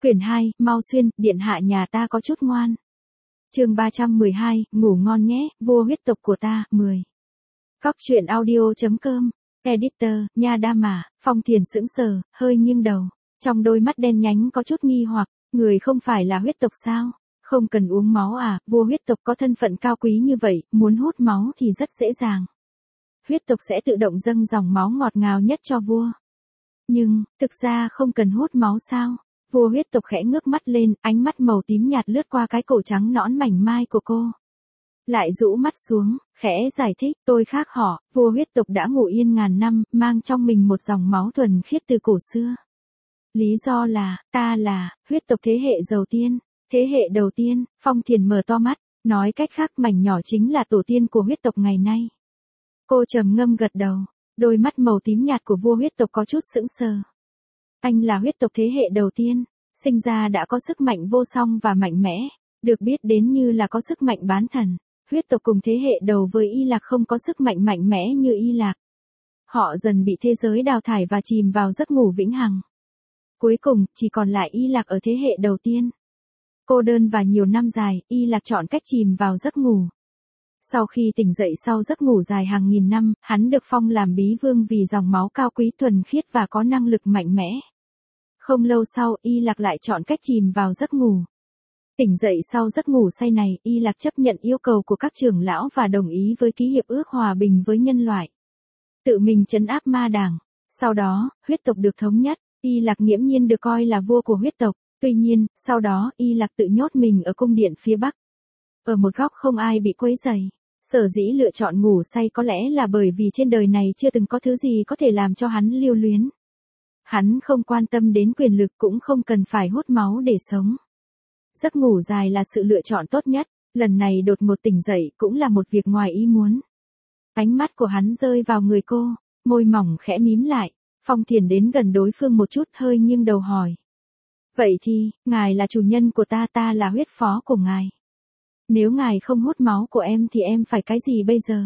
Quyển 2, Mau Xuyên, điện hạ nhà ta có chút ngoan. Chương 312, ngủ ngon nhé, vua huyết tộc của ta, 10. Cóc truyện audio.com, editor, nha đa mà, Phong Thiền sững sờ, hơi nghiêng đầu. Trong đôi mắt đen nhánh có chút nghi hoặc, người không phải là huyết tộc sao? Không cần uống máu à, vua huyết tộc có thân phận cao quý như vậy, muốn hút máu thì rất dễ dàng. Huyết tộc sẽ tự động dâng dòng máu ngọt ngào nhất cho vua. Nhưng, thực ra không cần hút máu sao? Vua huyết tộc khẽ ngước mắt lên, ánh mắt màu tím nhạt lướt qua cái cổ trắng nõn mảnh mai của cô. Lại rũ mắt xuống, khẽ giải thích, tôi khác họ, vua huyết tộc đã ngủ yên ngàn năm, mang trong mình một dòng máu thuần khiết từ cổ xưa. Lý do là, ta là, huyết tộc thế hệ đầu tiên. Thế hệ đầu tiên, Phong Thiền mở to mắt, nói cách khác mảnh nhỏ chính là tổ tiên của huyết tộc ngày nay. Cô trầm ngâm gật đầu, đôi mắt màu tím nhạt của vua huyết tộc có chút sững sờ. Anh là huyết tộc thế hệ đầu tiên, sinh ra đã có sức mạnh vô song và mạnh mẽ, được biết đến như là có sức mạnh bán thần. Huyết tộc cùng thế hệ đầu với Y Lạc không có sức mạnh mạnh mẽ như Y Lạc. Họ dần bị thế giới đào thải và chìm vào giấc ngủ vĩnh hằng. Cuối cùng, chỉ còn lại Y Lạc ở thế hệ đầu tiên. Cô đơn và nhiều năm dài, Y Lạc chọn cách chìm vào giấc ngủ. Sau khi tỉnh dậy sau giấc ngủ dài hàng nghìn năm, hắn được phong làm bí vương vì dòng máu cao quý thuần khiết và có năng lực mạnh mẽ. Không lâu sau, Y Lạc lại chọn cách chìm vào giấc ngủ. Tỉnh dậy sau giấc ngủ say này, Y Lạc chấp nhận yêu cầu của các trưởng lão và đồng ý với ký hiệp ước hòa bình với nhân loại. Tự mình trấn áp ma đảng. Sau đó, huyết tộc được thống nhất, Y Lạc nghiễm nhiên được coi là vua của huyết tộc. Tuy nhiên, sau đó, Y Lạc tự nhốt mình ở cung điện phía Bắc. Ở một góc không ai bị quấy rầy. Sở dĩ lựa chọn ngủ say có lẽ là bởi vì trên đời này chưa từng có thứ gì có thể làm cho hắn lưu luyến. Hắn không quan tâm đến quyền lực cũng không cần phải hút máu để sống. Giấc ngủ dài là sự lựa chọn tốt nhất, lần này đột ngột tỉnh dậy cũng là một việc ngoài ý muốn. Ánh mắt của hắn rơi vào người cô, môi mỏng khẽ mím lại, Phong Thiền đến gần đối phương một chút hơi nghiêng đầu hỏi. Vậy thì, ngài là chủ nhân của ta là huyết phó của ngài. Nếu ngài không hút máu của em thì em phải cái gì bây giờ?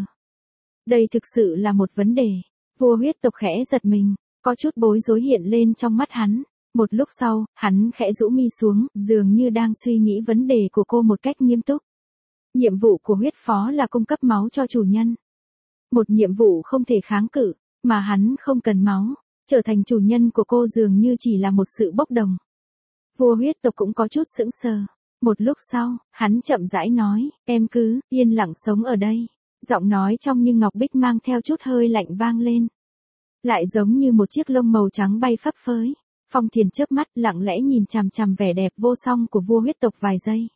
Đây thực sự là một vấn đề. Vua huyết tộc khẽ giật mình, có chút bối rối hiện lên trong mắt hắn. Một lúc sau, hắn khẽ rũ mi xuống, dường như đang suy nghĩ vấn đề của cô một cách nghiêm túc. Nhiệm vụ của huyết phó là cung cấp máu cho chủ nhân. Một nhiệm vụ không thể kháng cự, mà hắn không cần máu, trở thành chủ nhân của cô dường như chỉ là một sự bốc đồng. Vua huyết tộc cũng có chút sững sờ. Một lúc sau, hắn chậm rãi nói, em cứ yên lặng sống ở đây. Giọng nói trong như ngọc bích mang theo chút hơi lạnh vang lên. Lại giống như một chiếc lông màu trắng bay phấp phới. Phong Thiền chớp mắt lặng lẽ nhìn chằm chằm vẻ đẹp vô song của vua huyết tộc vài giây.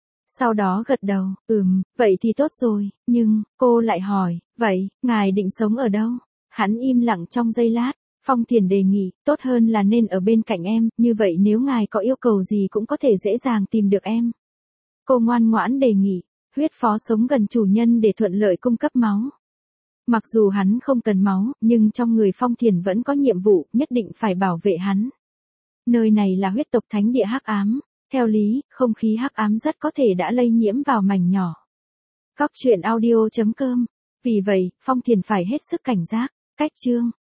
Sau đó gật đầu, vậy thì tốt rồi, nhưng, cô lại hỏi, vậy, ngài định sống ở đâu? Hắn im lặng trong giây lát, Phong Thiền đề nghị, tốt hơn là nên ở bên cạnh em, như vậy nếu ngài có yêu cầu gì cũng có thể dễ dàng tìm được em. Cô ngoan ngoãn đề nghị, huyết phó sống gần chủ nhân để thuận lợi cung cấp máu. Mặc dù hắn không cần máu, nhưng trong người Phong Thiền vẫn có nhiệm vụ, nhất định phải bảo vệ hắn. Nơi này là huyết tộc thánh địa hắc ám, theo lý, không khí hắc ám rất có thể đã lây nhiễm vào mảnh nhỏ. Cóc truyện audio.com. Vì vậy, Phong Thiền phải hết sức cảnh giác. Cách chương